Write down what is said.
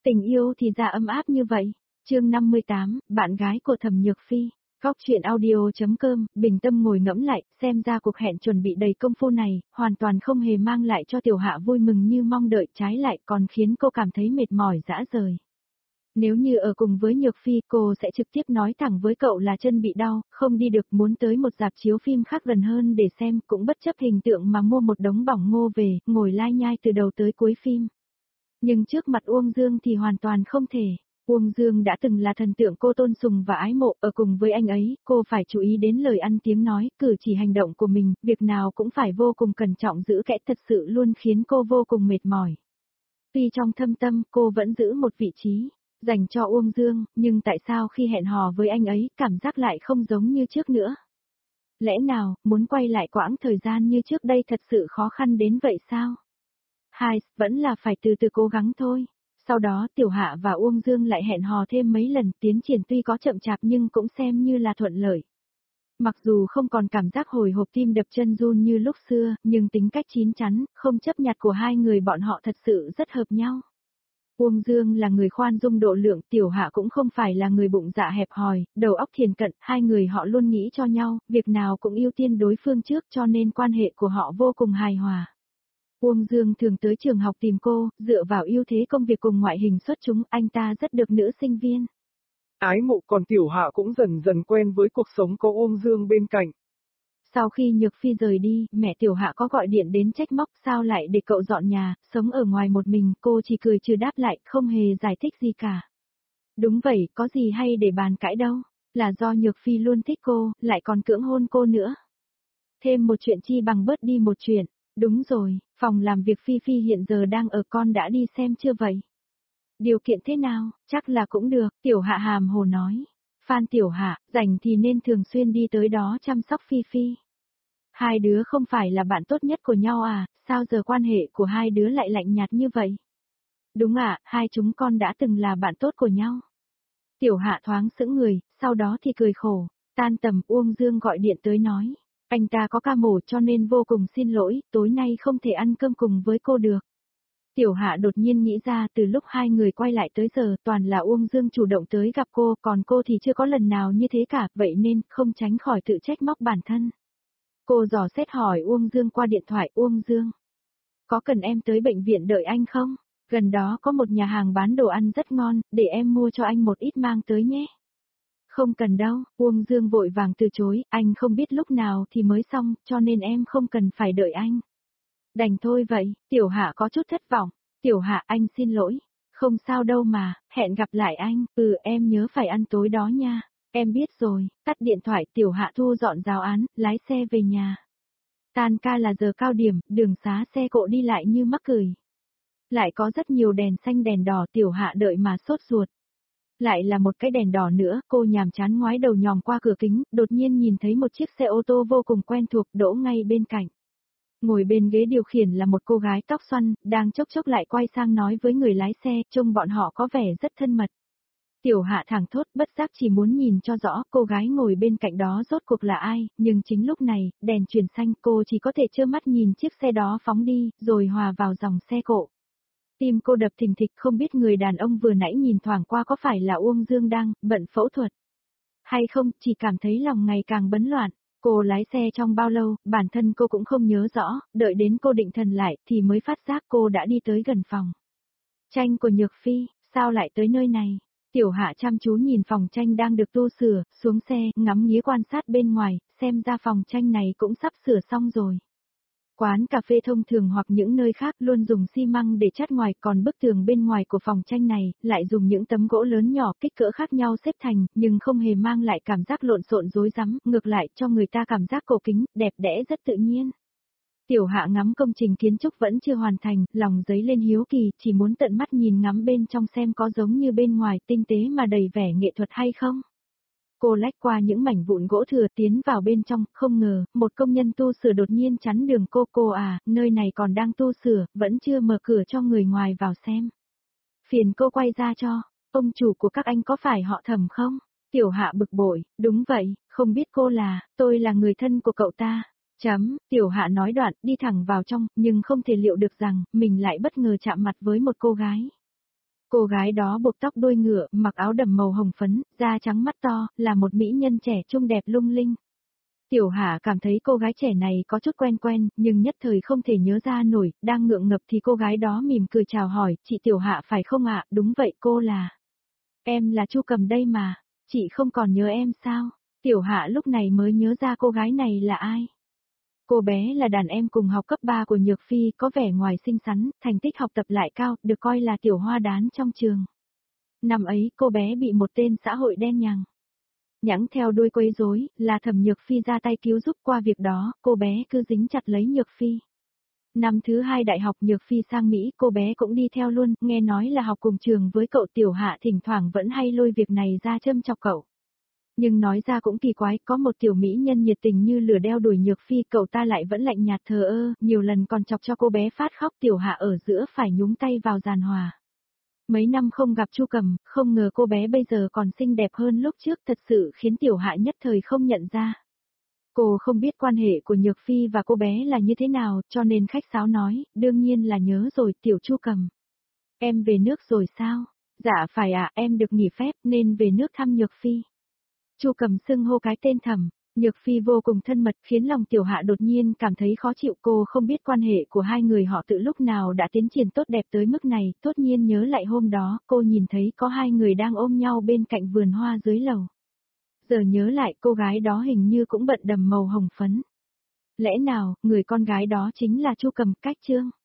Tình yêu thì ra ấm áp như vậy. Chương 58, bạn gái của Thẩm Nhược Phi. Góc truyện audio.com, bình tâm ngồi ngẫm lại, xem ra cuộc hẹn chuẩn bị đầy công phu này, hoàn toàn không hề mang lại cho Tiểu Hạ vui mừng như mong đợi, trái lại còn khiến cô cảm thấy mệt mỏi rã rời. Nếu như ở cùng với Nhược Phi, cô sẽ trực tiếp nói thẳng với cậu là chân bị đau, không đi được, muốn tới một rạp chiếu phim khác gần hơn để xem, cũng bất chấp hình tượng mà mua một đống bỏng ngô về, ngồi lai nhai từ đầu tới cuối phim. Nhưng trước mặt Uông Dương thì hoàn toàn không thể. Uông Dương đã từng là thần tượng cô tôn sùng và ái mộ, ở cùng với anh ấy, cô phải chú ý đến lời ăn tiếng nói, cử chỉ hành động của mình, việc nào cũng phải vô cùng cẩn trọng giữ kẽ, thật sự luôn khiến cô vô cùng mệt mỏi. Tuy trong thâm tâm cô vẫn giữ một vị trí dành cho Uông Dương, nhưng tại sao khi hẹn hò với anh ấy, cảm giác lại không giống như trước nữa? Lẽ nào, muốn quay lại quãng thời gian như trước đây thật sự khó khăn đến vậy sao? Vẫn là phải từ từ cố gắng thôi. Sau đó Tiểu Hạ và Uông Dương lại hẹn hò thêm mấy lần, tiến triển tuy có chậm chạp nhưng cũng xem như là thuận lợi. Mặc dù không còn cảm giác hồi hộp tim đập chân run như lúc xưa, nhưng tính cách chín chắn, không chấp nhặt của hai người bọn họ thật sự rất hợp nhau. Uông Dương là người khoan dung độ lượng, Tiểu Hạ cũng không phải là người bụng dạ hẹp hòi, đầu óc thiền cận, hai người họ luôn nghĩ cho nhau, việc nào cũng ưu tiên đối phương trước cho nên quan hệ của họ vô cùng hài hòa. Uông Dương thường tới trường học tìm cô, dựa vào ưu thế công việc cùng ngoại hình xuất chúng, anh ta rất được nữ sinh viên ái mộ, còn Tiểu Hạ cũng dần dần quen với cuộc sống có Uông Dương bên cạnh. Sau khi Nhược Phi rời đi, mẹ Tiểu Hạ có gọi điện đến trách móc sao lại để cậu dọn nhà, sống ở ngoài một mình, cô chỉ cười trừ đáp lại, không hề giải thích gì cả. Đúng vậy, có gì hay để bàn cãi đâu, là do Nhược Phi luôn thích cô, lại còn cưỡng hôn cô nữa. Thêm một chuyện chi bằng bớt đi một chuyện. Đúng rồi, phòng làm việc Phi Phi hiện giờ đang ở, con đã đi xem chưa vậy? Điều kiện thế nào, chắc là cũng được, Tiểu Hạ hàm hồ nói. Phan Tiểu Hạ, rảnh thì nên thường xuyên đi tới đó chăm sóc Phi Phi. Hai đứa không phải là bạn tốt nhất của nhau à, sao giờ quan hệ của hai đứa lại lạnh nhạt như vậy? Đúng ạ, hai chúng con đã từng là bạn tốt của nhau. Tiểu Hạ thoáng sững người, sau đó thì cười khổ. Tan tầm Uông Dương gọi điện tới nói. Anh ta có ca mổ cho nên vô cùng xin lỗi, tối nay không thể ăn cơm cùng với cô được. Tiểu Hạ đột nhiên nghĩ ra từ lúc hai người quay lại tới giờ toàn là Uông Dương chủ động tới gặp cô, còn cô thì chưa có lần nào như thế cả, vậy nên không tránh khỏi tự trách móc bản thân. Cô dò xét hỏi Uông Dương qua điện thoại, Uông Dương. Có cần em tới bệnh viện đợi anh không? Gần đó có một nhà hàng bán đồ ăn rất ngon, để em mua cho anh một ít mang tới nhé. Không cần đâu, Uông Dương vội vàng từ chối, anh không biết lúc nào thì mới xong, cho nên em không cần phải đợi anh. Đành thôi vậy, Tiểu Hạ có chút thất vọng. Tiểu Hạ, anh xin lỗi. Không sao đâu mà, hẹn gặp lại anh, em nhớ phải ăn tối đó nha. Em biết rồi, tắt điện thoại, Tiểu Hạ thu dọn giáo án, lái xe về nhà. Tan ca là giờ cao điểm, đường xá xe cộ đi lại như mắc cười. Lại có rất nhiều đèn xanh đèn đỏ, Tiểu Hạ đợi mà sốt ruột. Lại là một cái đèn đỏ nữa, cô nhàm chán ngoái đầu nhòm qua cửa kính, đột nhiên nhìn thấy một chiếc xe ô tô vô cùng quen thuộc đỗ ngay bên cạnh. Ngồi bên ghế điều khiển là một cô gái tóc xoăn, đang chốc chốc lại quay sang nói với người lái xe, trông bọn họ có vẻ rất thân mật. Tiểu Hạ thẳng thốt, bất giác chỉ muốn nhìn cho rõ cô gái ngồi bên cạnh đó rốt cuộc là ai, nhưng chính lúc này, đèn chuyển xanh, cô chỉ có thể trơ mắt nhìn chiếc xe đó phóng đi, rồi hòa vào dòng xe cộ. Tim cô đập thình thịch, không biết người đàn ông vừa nãy nhìn thoảng qua có phải là Uông Dương đang bận phẫu thuật hay không, chỉ cảm thấy lòng ngày càng bấn loạn. Cô lái xe trong bao lâu, bản thân cô cũng không nhớ rõ, đợi đến cô định thần lại thì mới phát giác cô đã đi tới gần phòng tranh của Nhược Phi, sao lại tới nơi này? Tiểu Hạ chăm chú nhìn phòng tranh đang được tu sửa, xuống xe, ngắm nghía quan sát bên ngoài, xem ra phòng tranh này cũng sắp sửa xong rồi. Quán cà phê thông thường hoặc những nơi khác luôn dùng xi măng để chát ngoài, còn bức tường bên ngoài của phòng tranh này lại dùng những tấm gỗ lớn nhỏ kích cỡ khác nhau xếp thành, nhưng không hề mang lại cảm giác lộn xộn rối rắm, ngược lại cho người ta cảm giác cổ kính, đẹp đẽ rất tự nhiên. Tiểu Hạ ngắm công trình kiến trúc vẫn chưa hoàn thành, lòng dấy lên hiếu kỳ, chỉ muốn tận mắt nhìn ngắm bên trong xem có giống như bên ngoài tinh tế mà đầy vẻ nghệ thuật hay không. Cô lách qua những mảnh vụn gỗ thừa tiến vào bên trong, không ngờ, một công nhân tu sửa đột nhiên chắn đường cô à, nơi này còn đang tu sửa, vẫn chưa mở cửa cho người ngoài vào xem. Phiền cô quay ra cho, ông chủ của các anh có phải họ Thẩm không? Tiểu Hạ bực bội, đúng vậy, không biết tôi là người thân của cậu ta. Tiểu Hạ nói đoạn, đi thẳng vào trong, nhưng không thể liệu được rằng, mình lại bất ngờ chạm mặt với một cô gái. Cô gái đó buộc tóc đuôi ngựa, mặc áo đầm màu hồng phấn, da trắng mắt to, là một mỹ nhân trẻ trung đẹp lung linh. Tiểu Hạ cảm thấy cô gái trẻ này có chút quen quen, nhưng nhất thời không thể nhớ ra nổi, đang ngượng ngập thì cô gái đó mỉm cười chào hỏi, chị Tiểu Hạ phải không ạ? Đúng vậy cô là. Em là Chu Cầm đây mà, chị không còn nhớ em sao? Tiểu Hạ lúc này mới nhớ ra cô gái này là ai. Cô bé là đàn em cùng học cấp 3 của Nhược Phi, có vẻ ngoài xinh xắn, thành tích học tập lại cao, được coi là tiểu hoa đán trong trường. Năm ấy cô bé bị một tên xã hội đen nhãng theo đuôi quấy rối, là Thẩm Nhược Phi ra tay cứu giúp. Qua việc đó, cô bé cứ dính chặt lấy Nhược Phi. Năm thứ 2 đại học Nhược Phi sang Mỹ, cô bé cũng đi theo luôn, nghe nói là học cùng trường với cậu. Tiểu Hạ thỉnh thoảng vẫn hay lôi việc này ra châm chọc cậu. Nhưng nói ra cũng kỳ quái, có một tiểu mỹ nhân nhiệt tình như lửa đeo đuổi Nhược Phi, cậu ta lại vẫn lạnh nhạt thờ ơ, nhiều lần còn chọc cho cô bé phát khóc. Tiểu Hạ ở giữa phải nhúng tay vào giàn hòa. Mấy năm không gặp Chu Cầm, không ngờ cô bé bây giờ còn xinh đẹp hơn lúc trước, thật sự khiến Tiểu Hạ nhất thời không nhận ra. Cô không biết quan hệ của Nhược Phi và cô bé là như thế nào, cho nên khách sáo nói, đương nhiên là nhớ rồi. Tiểu Chu Cầm. Em về nước rồi sao? Dạ phải ạ, em được nghỉ phép nên về nước thăm Nhược Phi. Chu Cầm xưng hô cái tên Thẩm Nhược Phi vô cùng thân mật, khiến lòng Tiểu Hạ đột nhiên cảm thấy khó chịu. Cô không biết quan hệ của hai người họ từ lúc nào đã tiến triển tốt đẹp tới mức này, tốt nhiên nhớ lại hôm đó, cô nhìn thấy có hai người đang ôm nhau bên cạnh vườn hoa dưới lầu. Giờ nhớ lại cô gái đó hình như cũng bận đầm màu hồng phấn. Lẽ nào, người con gái đó chính là Chu Cầm? Cách chương